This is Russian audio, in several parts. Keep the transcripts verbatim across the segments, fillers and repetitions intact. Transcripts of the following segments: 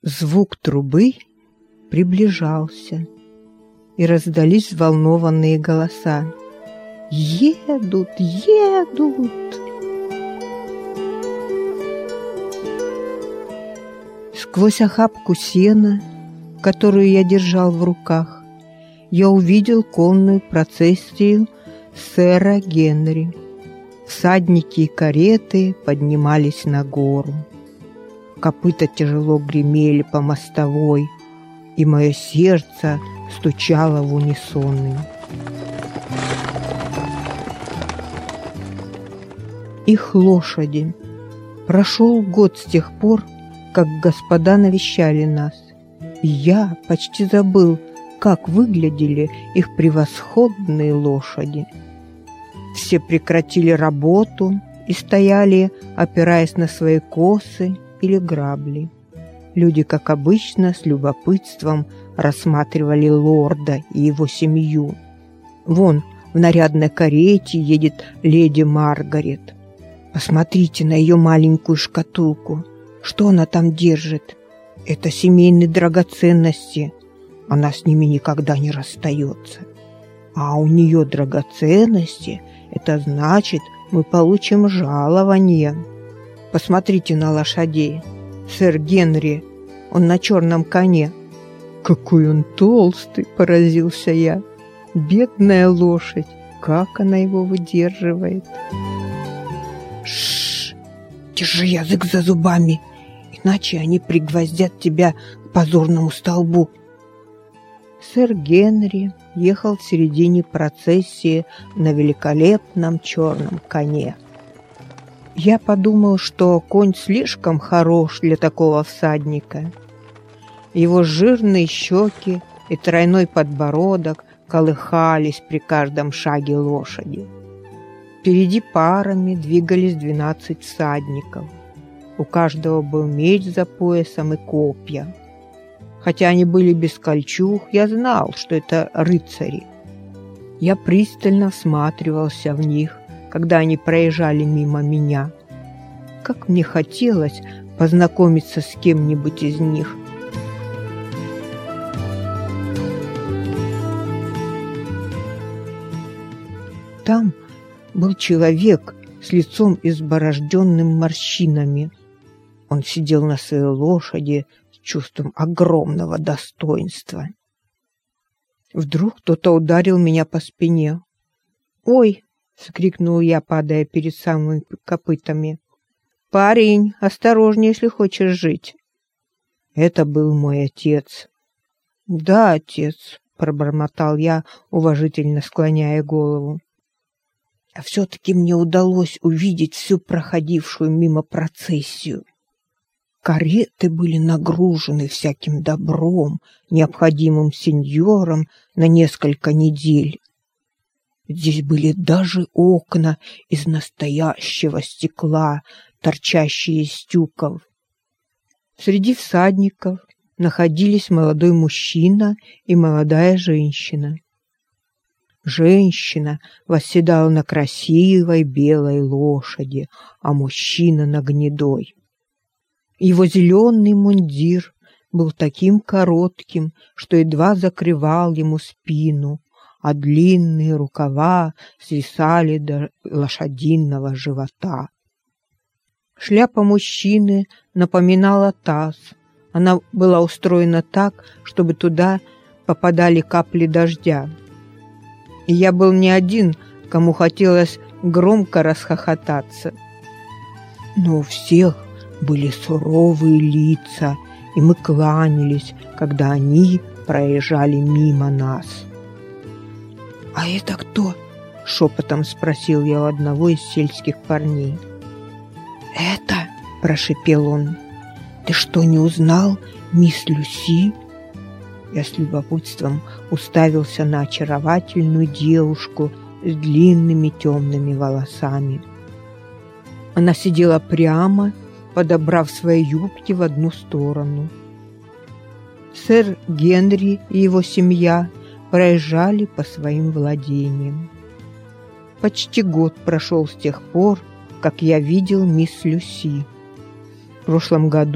Звук трубы приближался, и раздались взволнованные голоса. «Едут, едут!» Сквозь охапку сена, которую я держал в руках, я увидел конную процессию сэра Генри. Всадники и кареты поднимались на гору. Копыта тяжело гремели по мостовой, и мое сердце стучало в унисон. Их лошади. Прошел год с тех пор, как господа навещали нас, и я почти забыл, как выглядели их превосходные лошади. Все прекратили работу и стояли, опираясь на свои косы или грабли. Люди, как обычно, с любопытством рассматривали лорда и его семью. Вон в нарядной карете едет леди Маргарет. Посмотрите на ее маленькую шкатулку. Что она там держит? Это семейные драгоценности. Она с ними никогда не расстается. А у нее драгоценности – это значит, мы получим жалование. Посмотрите на лошадей. Сэр Генри, он на черном коне. Какой он толстый, поразился я. Бедная лошадь, как она его выдерживает. Шш, держи язык за зубами, иначе они пригвоздят тебя к позорному столбу. Сэр Генри ехал в середине процессии на великолепном черном коне. Я подумал, что конь слишком хорош для такого всадника. Его жирные щеки и тройной подбородок колыхались при каждом шаге лошади. Впереди парами двигались двенадцать всадников. У каждого был меч за поясом и копья. Хотя они были без кольчуг, я знал, что это рыцари. Я пристально всматривался в них, когда они проезжали мимо меня. Как мне хотелось познакомиться с кем-нибудь из них. Там был человек с лицом изборожденным морщинами. Он сидел на своей лошади с чувством огромного достоинства. Вдруг кто-то ударил меня по спине. «Ой!» — вскрикнул я, падая перед самыми копытами. «Парень, осторожнее, если хочешь жить!» Это был мой отец. «Да, отец!» — пробормотал я, уважительно склоняя голову. А все-таки мне удалось увидеть всю проходившую мимо процессию. Кареты были нагружены всяким добром, необходимым сеньорам на несколько недель. Здесь были даже окна из настоящего стекла, торчащие из тюков. Среди всадников находились молодой мужчина и молодая женщина. Женщина восседала на красивой белой лошади, а мужчина на гнедой. Его зеленый мундир был таким коротким, что едва закрывал ему спину, а длинные рукава свисали до лошадиного живота. Шляпа мужчины напоминала таз. Она была устроена так, чтобы туда попадали капли дождя. И я был не один, кому хотелось громко расхохотаться. Но у всех были суровые лица, и мы кланялись, когда они проезжали мимо нас. «А это кто?» — шепотом спросил я у одного из сельских парней. «Это?» — прошепел он. «Ты что, не узнал, мисс Люси?» Я с любопытством уставился на очаровательную девушку с длинными темными волосами. Она сидела прямо, подобрав свои юбки в одну сторону. Сэр Генри и его семья проезжали по своим владениям. Почти год прошел с тех пор, как я видел мисс Люси. В прошлом году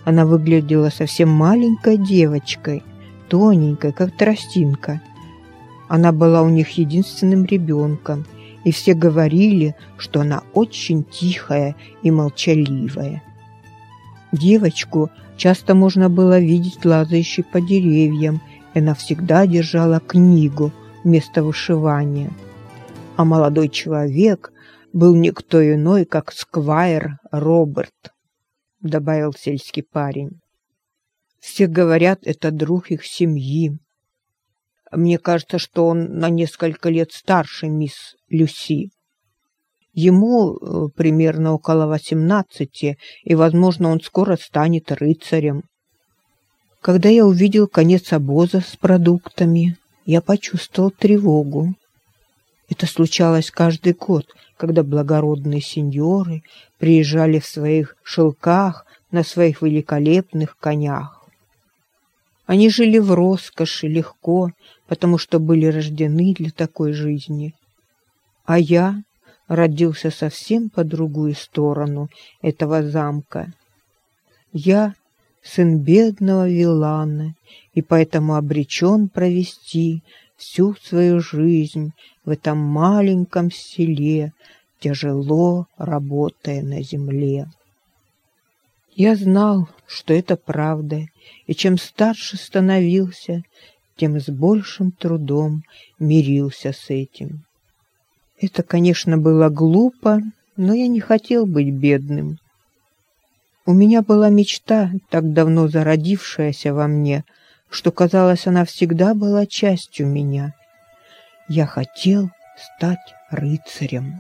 Она выглядела совсем маленькой девочкой, тоненькой, как тростинка. Она была у них единственным ребенком, и все говорили, что она очень тихая и молчаливая. Девочку часто можно было видеть лазающей по деревьям, и она всегда держала книгу вместо вышивания. А молодой человек был никто иной, как сквайр Роберт, добавил сельский парень. Все говорят, это друг их семьи. Мне кажется, что он на несколько лет старше мисс Люси. Ему э, примерно около восемнадцати, и, возможно, он скоро станет рыцарем. Когда я увидел конец обоза с продуктами, я почувствовал тревогу. Это случалось каждый год, когда благородные сеньоры приезжали в своих шелках на своих великолепных конях. Они жили в роскоши легко, потому что были рождены для такой жизни. А я родился совсем по другую сторону этого замка. Я сын бедного Вилана, и поэтому обречен провести всю свою жизнь в этом маленьком селе, тяжело работая на земле. Я знал, что это правда, и чем старше становился, тем с большим трудом мирился с этим. Это, конечно, было глупо, но я не хотел быть бедным. У меня была мечта, так давно зародившаяся во мне, что, казалось, она всегда была частью меня. Я хотел стать рыцарем.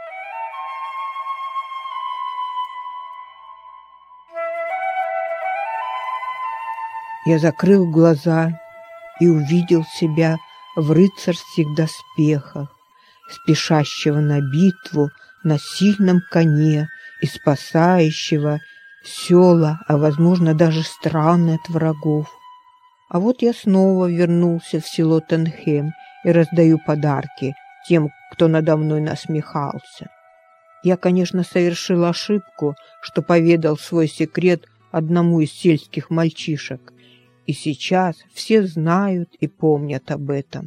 Я закрыл глаза и увидел себя в рыцарских доспехах, спешащего на битву на сильном коне и спасающего села, а, возможно, даже страны от врагов. А вот я снова вернулся в село Тенхем и раздаю подарки тем, кто надо мной насмехался. Я, конечно, совершил ошибку, что поведал свой секрет одному из сельских мальчишек, и сейчас все знают и помнят об этом.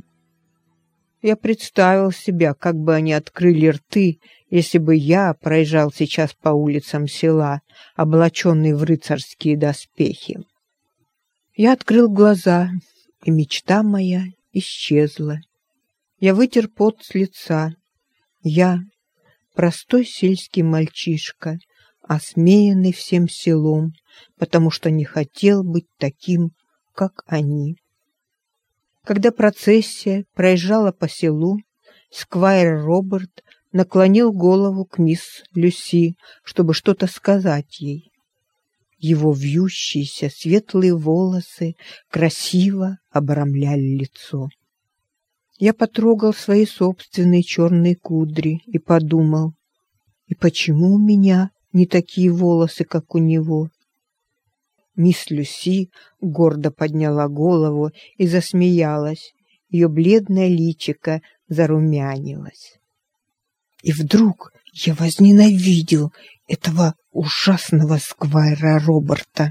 Я представил себя, как бы они открыли рты, если бы я проезжал сейчас по улицам села, облаченный в рыцарские доспехи. Я открыл глаза, и мечта моя исчезла. Я вытер пот с лица. Я, простой сельский мальчишка, осмеянный всем селом, потому что не хотел быть таким, как они. Когда процессия проезжала по селу, сквайр Роберт наклонил голову к мисс Люси, чтобы что-то сказать ей. Его вьющиеся светлые волосы красиво обрамляли лицо. Я потрогал свои собственные черные кудри и подумал, и почему у меня не такие волосы, как у него? Мисс Люси гордо подняла голову и засмеялась. Ее бледное личико зарумянилось. И вдруг я возненавидел этого ужасного сквайра Роберта.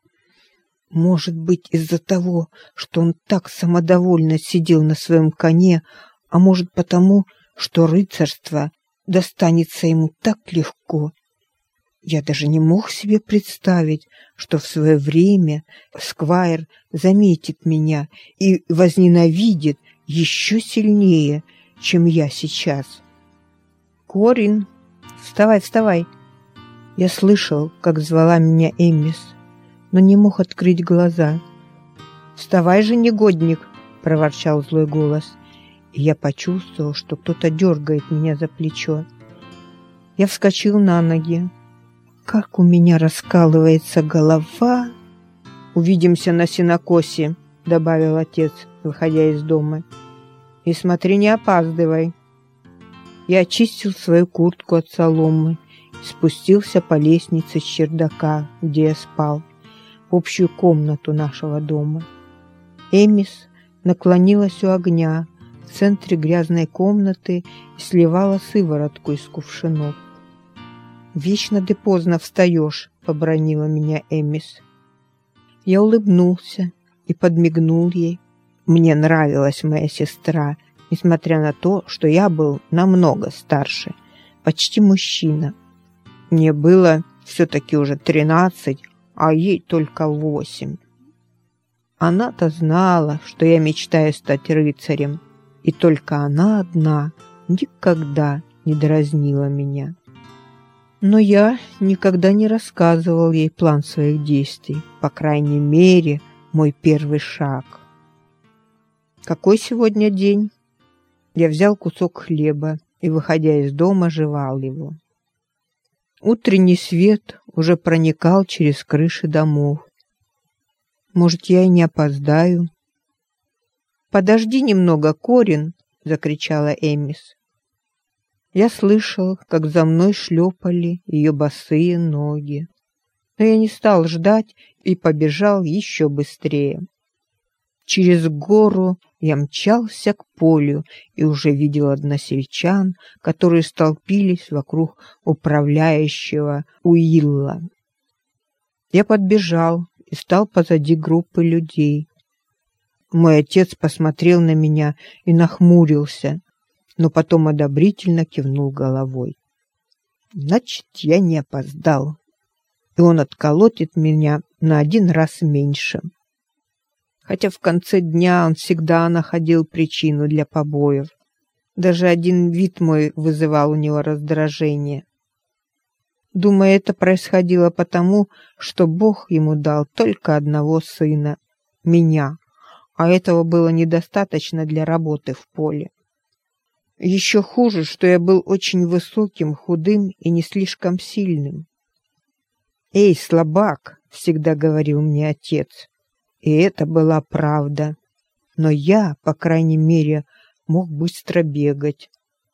Может быть, из-за того, что он так самодовольно сидел на своем коне, а может потому, что рыцарство достанется ему так легко. Я даже не мог себе представить, что в свое время сквайр заметит меня и возненавидит еще сильнее, чем я сейчас. «Корин, вставай, вставай!» Я слышал, как звала меня Эммис, но не мог открыть глаза. «Вставай же, негодник!» — проворчал злой голос, и я почувствовал, что кто-то дергает меня за плечо. Я вскочил на ноги. Как у меня раскалывается голова! «Увидимся на сенокосе», — добавил отец, выходя из дома. «И смотри, не опаздывай». Я очистил свою куртку от соломы и спустился по лестнице с чердака, где я спал, в общую комнату нашего дома. Эммис наклонилась у огня в центре грязной комнаты и сливала сыворотку из кувшинов. «Вечно ты поздно встаешь», — побранила меня Эммис. Я улыбнулся и подмигнул ей. Мне нравилась моя сестра, несмотря на то, что я был намного старше, почти мужчина. Мне было все-таки уже тринадцать, а ей только восемь. Она-то знала, что я мечтаю стать рыцарем, и только она одна никогда не дразнила меня. Но я никогда не рассказывал ей план своих действий, по крайней мере, мой первый шаг. Какой сегодня день? Я взял кусок хлеба и, выходя из дома, жевал его. Утренний свет уже проникал через крыши домов. Может, я и не опоздаю? «Подожди немного, Корин!» — закричала Эмис. Я слышал, как за мной шлепали ее босые ноги. Но я не стал ждать и побежал еще быстрее. Через гору я мчался к полю и уже видел односельчан, которые столпились вокруг управляющего Уилла. Я подбежал и стал позади группы людей. Мой отец посмотрел на меня и нахмурился, но потом одобрительно кивнул головой. Значит, я не опоздал, и он отколотит меня на один раз меньше. Хотя в конце дня он всегда находил причину для побоев. Даже один вид мой вызывал у него раздражение. Думаю, это происходило потому, что Бог ему дал только одного сына — меня, а этого было недостаточно для работы в поле. Еще хуже, что я был очень высоким, худым и не слишком сильным. «Эй, слабак!» — всегда говорил мне отец. И это была правда. Но я, по крайней мере, мог быстро бегать.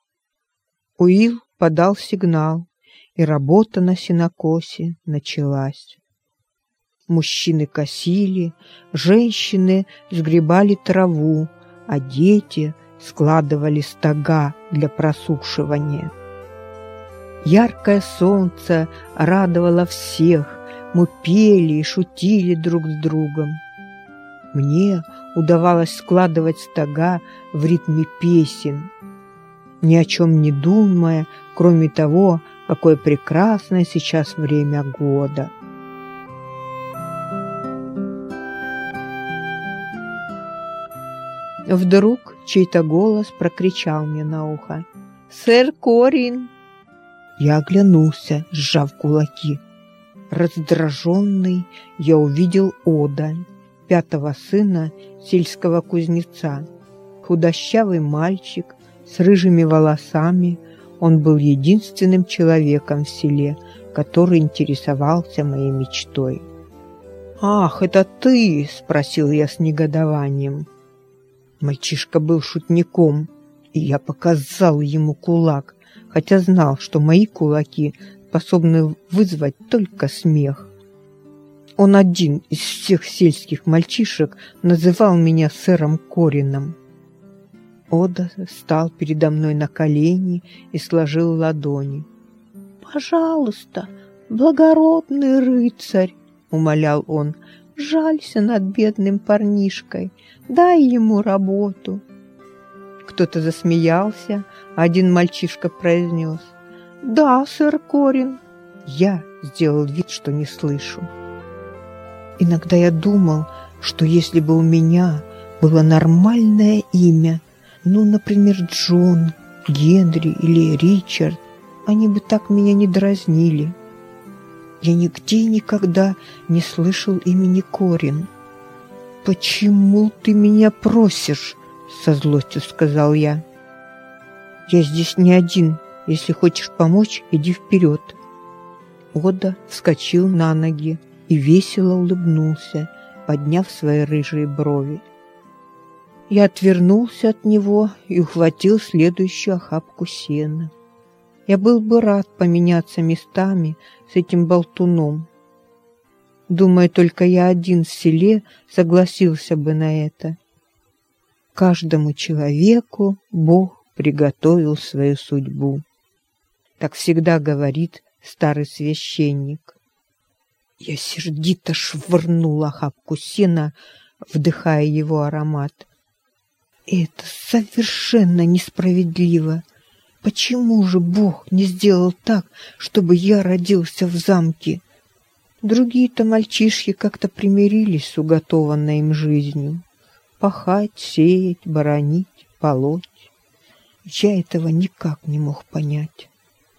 Уилл подал сигнал, и работа на сенокосе началась. Мужчины косили, женщины сгребали траву, а дети складывали стога для просушивания. Яркое солнце радовало всех, мы пели и шутили друг с другом. Мне удавалось складывать стога в ритме песен, ни о чем не думая, кроме того, какое прекрасное сейчас время года. Вдруг чей-то голос прокричал мне на ухо: «Сэр Корин!» Я оглянулся, сжав кулаки. Раздраженный, я увидел Ода, пятого сына сельского кузнеца. Худощавый мальчик с рыжими волосами, он был единственным человеком в селе, который интересовался моей мечтой. «Ах, это ты!» — спросил я с негодованием. Мальчишка был шутником, и я показал ему кулак, хотя знал, что мои кулаки способны вызвать только смех. Он один из всех сельских мальчишек называл меня сэром Корином. Ода стал передо мной на колени и сложил ладони. «Пожалуйста, благородный рыцарь!» — умолял он. «Жалься над бедным парнишкой, дай ему работу». Кто-то засмеялся, а один мальчишка произнес: «Да, сэр Корин». Я сделал вид, что не слышу. Иногда я думал, что если бы у меня было нормальное имя, ну, например, Джон, Генри или Ричард, они бы так меня не дразнили. Я нигде и никогда не слышал имени Корин. «Почему ты меня просишь?» — со злостью сказал я. «Я здесь не один. Если хочешь помочь, иди вперед». Ода вскочил на ноги и весело улыбнулся, подняв свои рыжие брови. Я отвернулся от него и ухватил следующую охапку сена. Я был бы рад поменяться местами с этим болтуном. Думаю, только я один в селе согласился бы на это. Каждому человеку Бог приготовил свою судьбу. Так всегда говорит старый священник. Я сердито швырнула охапку сена, вдыхая его аромат. Это совершенно несправедливо. Почему же Бог не сделал так, чтобы я родился в замке? Другие-то мальчишки как-то примирились с уготованной им жизнью. Пахать, сеять, боронить, полоть. Я этого никак не мог понять.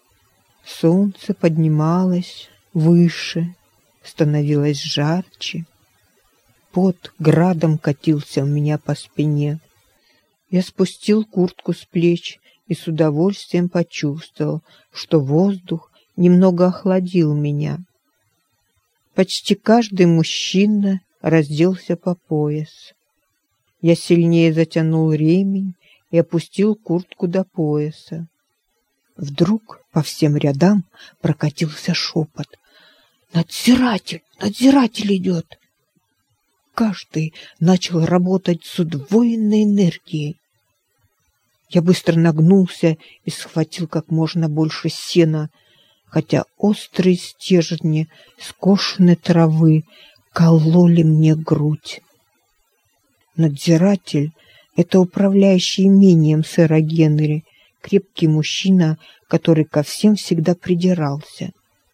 Солнце поднималось выше, становилось жарче. Пот градом катился у меня по спине. Я спустил куртку с плеч и с удовольствием почувствовал, что воздух немного охладил меня. Почти каждый мужчина разделся по пояс. Я сильнее затянул ремень и опустил куртку до пояса. Вдруг по всем рядам прокатился шепот. «Надзиратель! Надзиратель идет!» Каждый начал работать с удвоенной энергией. Я быстро нагнулся и схватил как можно больше сена, хотя острые стержни скошенной травы кололи мне грудь. Надзиратель — это управляющий имением сэра Генри, крепкий мужчина, который ко всем всегда придирался.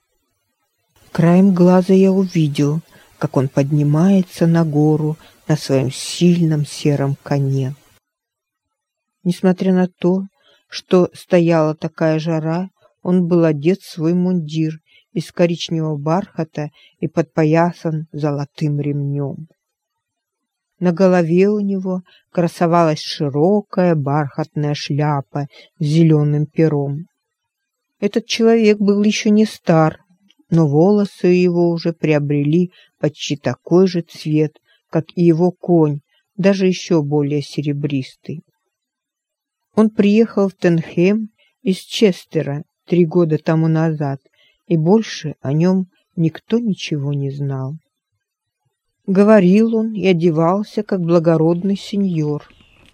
Краем глаза я увидел, как он поднимается на гору на своем сильном сером коне. Несмотря на то, что стояла такая жара, он был одет в свой мундир из коричневого бархата и подпоясан золотым ремнем. На голове у него красовалась широкая бархатная шляпа с зеленым пером. Этот человек был еще не стар, но волосы его уже приобрели почти такой же цвет, как и его конь, даже еще более серебристый. Он приехал в Тенхэм из Честера три года тому назад, и больше о нем никто ничего не знал. Говорил он и одевался, как благородный сеньор.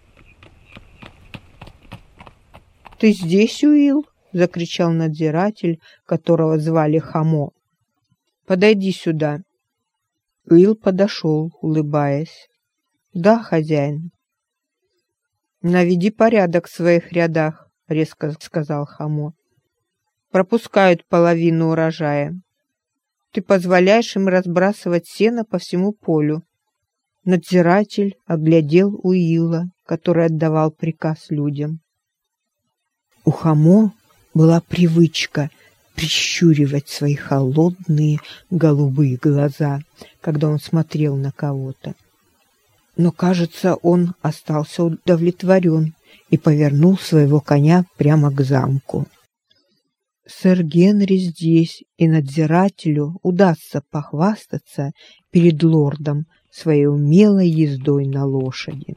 «Ты здесь, Уилл?» — закричал надзиратель, которого звали Хамо. «Подойди сюда». Уилл подошел, улыбаясь. «Да, хозяин». «Наведи порядок в своих рядах», — резко сказал Хамо. «Пропускают половину урожая. Ты позволяешь им разбрасывать сено по всему полю». Надзиратель оглядел Уилла, который отдавал приказ людям. У Хамо была привычка прищуривать свои холодные голубые глаза, когда он смотрел на кого-то. Но, кажется, он остался удовлетворен и повернул своего коня прямо к замку. Сэр Генри здесь, и надзирателю удастся похвастаться перед лордом своей умелой ездой на лошади.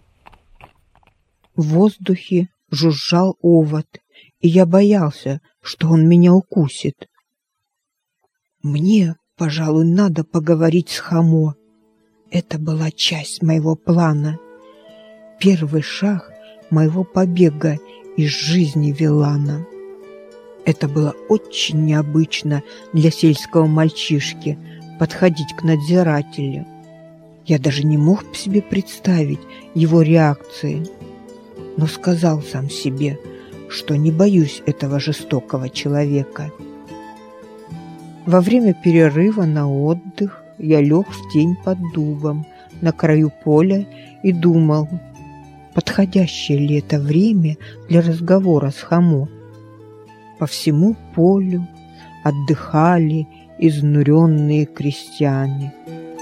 В воздухе жужжал овод, и я боялся, что он меня укусит. Мне, пожалуй, надо поговорить с Хамо. Это была часть моего плана. Первый шаг моего побега из жизни Вилана. Это было очень необычно для сельского мальчишки подходить к надзирателю. Я даже не мог себе представить его реакции, но сказал сам себе, что не боюсь этого жестокого человека. Во время перерыва на отдых я лег в тень под дубом на краю поля и думал, подходящее ли это время для разговора с Хамо. По всему полю отдыхали изнуренные крестьяне.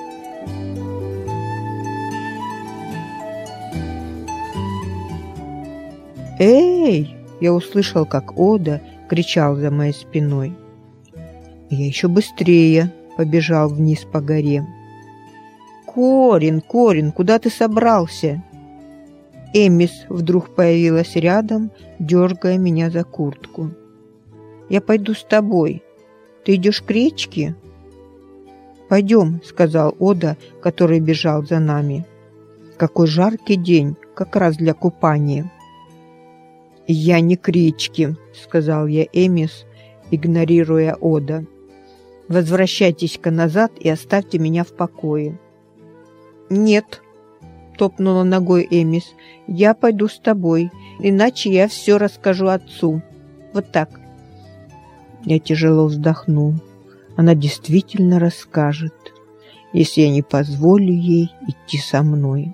«Эй!» — я услышал, как Ода кричал за моей спиной. Я еще быстрее побежал вниз по горе. «Корин, Корин, куда ты собрался?» Эмис вдруг появилась рядом, дергая меня за куртку. «Я пойду с тобой. Ты идешь к речке?» «Пойдем», — сказал Ода, который бежал за нами. «Какой жаркий день, как раз для купания». «Я не к речке», — сказал я Эмис, игнорируя Ода. Возвращайтесь-ка назад и оставьте меня в покое». «Нет», — топнула ногой Эмис, — «я пойду с тобой, иначе я все расскажу отцу. Вот так». Я тяжело вздохнул. Она действительно расскажет, если я не позволю ей идти со мной.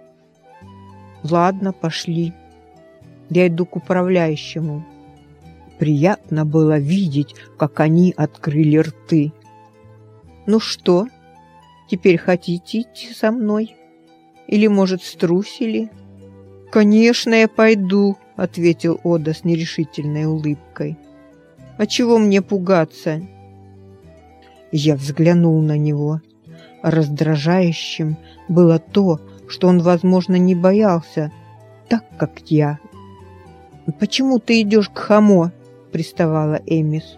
«Ладно, пошли. Я иду к управляющему». Приятно было видеть, как они открыли рты. «Ну что, теперь хотите идти со мной? Или, может, струсили?» «Конечно, я пойду», — ответил Ода с нерешительной улыбкой. «А чего мне пугаться?» Я взглянул на него. Раздражающим было то, что он, возможно, не боялся, так, как я. «Почему ты идешь к Хамо?» — приставала Эмис.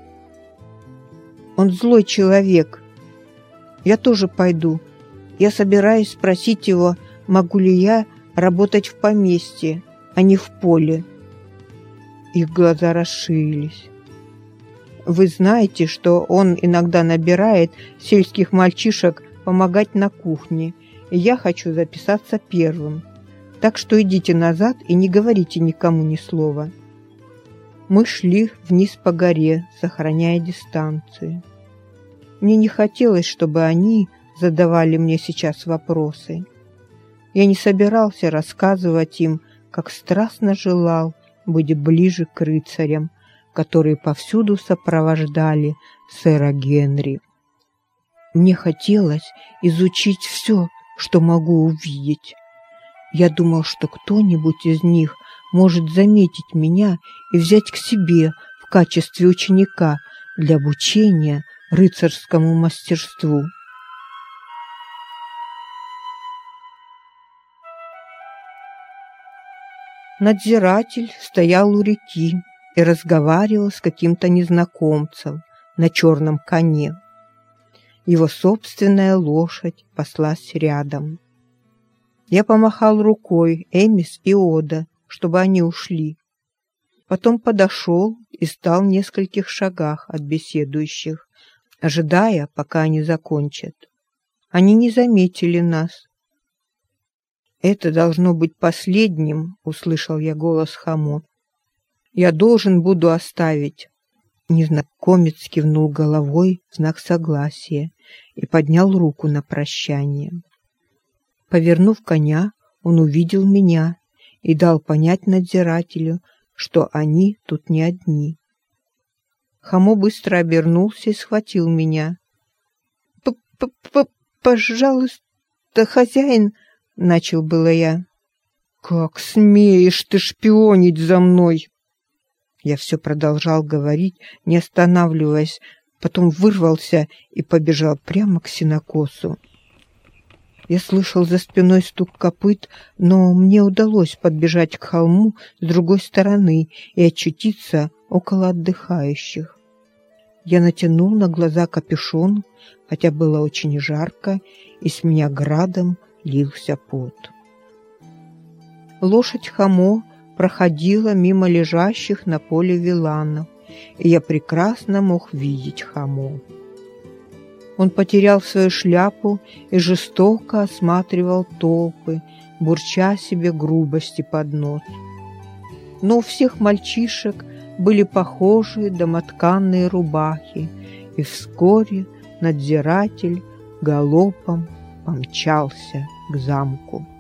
«Он злой человек. Я тоже пойду. Я собираюсь спросить его, могу ли я работать в поместье, а не в поле». Их глаза расширились. «Вы знаете, что он иногда набирает сельских мальчишек помогать на кухне, и я хочу записаться первым. Так что идите назад и не говорите никому ни слова». Мы шли вниз по горе, сохраняя дистанцию. Мне не хотелось, чтобы они задавали мне сейчас вопросы. Я не собирался рассказывать им, как страстно желал быть ближе к рыцарям, которые повсюду сопровождали сэра Генри. Мне хотелось изучить все, что могу увидеть. Я думал, что кто-нибудь из них может заметить меня и взять к себе в качестве ученика для обучения рыцарскому мастерству. Надзиратель стоял у реки и разговаривал с каким-то незнакомцем на черном коне. Его собственная лошадь паслась рядом. Я помахал рукой Эмис и Ода, чтобы они ушли. Потом подошел и стал в нескольких шагах от беседующих, ожидая, пока они закончат. Они не заметили нас. «Это должно быть последним», — услышал я голос Хамо. «Я должен буду оставить». Незнакомец кивнул головой в знак согласия и поднял руку на прощание. Повернув коня, он увидел меня и дал понять надзирателю, что они тут не одни. Хамо быстро обернулся и схватил меня. «П-п-п-пожалуйста, хозяин!» — начал было я. «Как смеешь ты шпионить за мной!» Я все продолжал говорить, не останавливаясь, потом вырвался и побежал прямо к сенокосу. Я слышал за спиной стук копыт, но мне удалось подбежать к холму с другой стороны и очутиться около отдыхающих. Я натянул на глаза капюшон, хотя было очень жарко, и с меня градом лился пот. Лошадь Хамо проходила мимо лежащих на поле виланов, и я прекрасно мог видеть Хамо. Он потерял свою шляпу и жестоко осматривал толпы, бурча себе грубости под нос. Но у всех мальчишек были похожие домотканные рубахи, и вскоре надзиратель галопом помчался к замку.